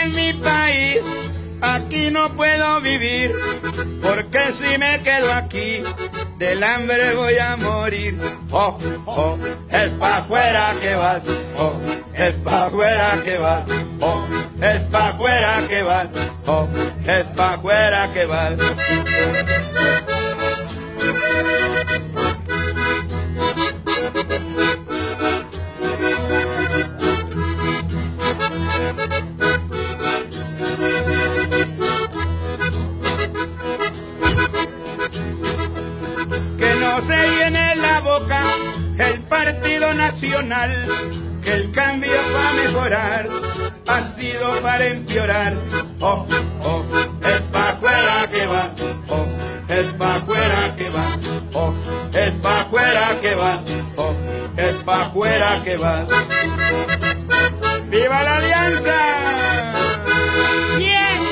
en mi país, aquí no puedo vivir, porque si me quedo aquí, del hambre voy a morir. Oh, oh, es pa' afuera que vas, oh, es pa' afuera que vas, oh, es pa' afuera que vas, oh, es pa' afuera que vas. Que no se llene la boca el Partido Nacional, que el cambio va a mejorar, ha sido para empeorar. Oh, oh, es pa' afuera que vas, oh, es pa' afuera que vas, oh, es pa' afuera que vas, oh, es pa' afuera que vas. ¡Viva la Alianza! ¡Bien!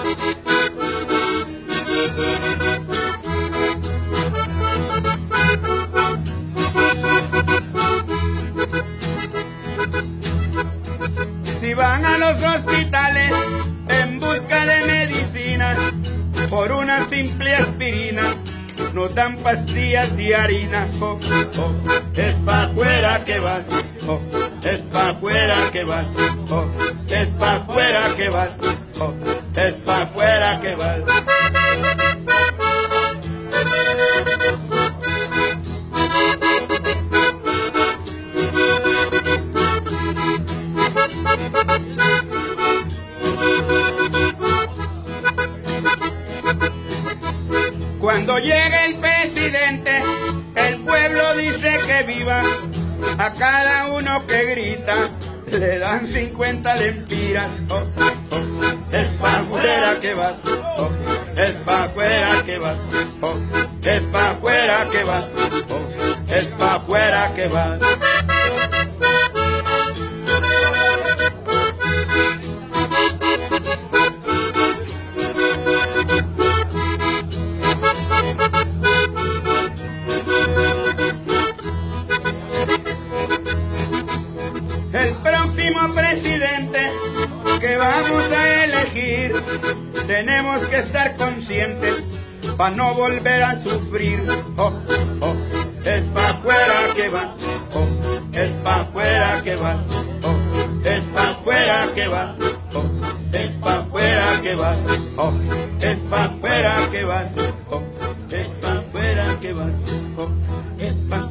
Si van a los hospitales en busca de medicinas, por una simple aspirina nos dan pastillas de harina. Oh, oh, es pa' afuera que vas, oh, es pa' afuera que vas, oh, es pa' afuera que vas, oh, es pa' afuera que vas. Cuando llegue el presidente, el pueblo dice que viva. A cada uno que grita, le dan 50 lempiras. Oh, oh, es pa' afuera que vas, oh, es pa' afuera que vas, oh, es pa' afuera que vas, oh, es pa' afuera que vas. El próximo presidente que vamos a elegir, tenemos que estar conscientes para no volver a sufrir. Oh, oh, es pa' afuera que vas, oh, es pa' afuera que vas, oh, es pa' afuera que vas, oh, es pa' afuera que vas, oh, es pa' afuera que vas, oh, es pa' afuera que vas, oh, es pa'